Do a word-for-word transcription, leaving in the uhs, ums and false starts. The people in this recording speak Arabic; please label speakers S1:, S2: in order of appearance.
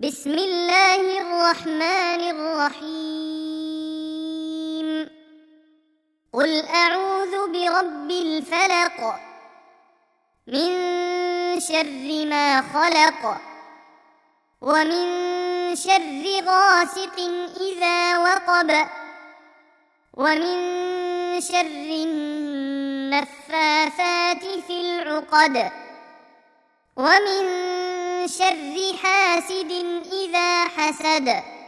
S1: بسم الله الرحمن الرحيم قل أعوذ برب الفلق من شر ما خلق ومن شر غاسق إذا وقب ومن شر النفاثات في العقد ومن شر حاسد إذا حسد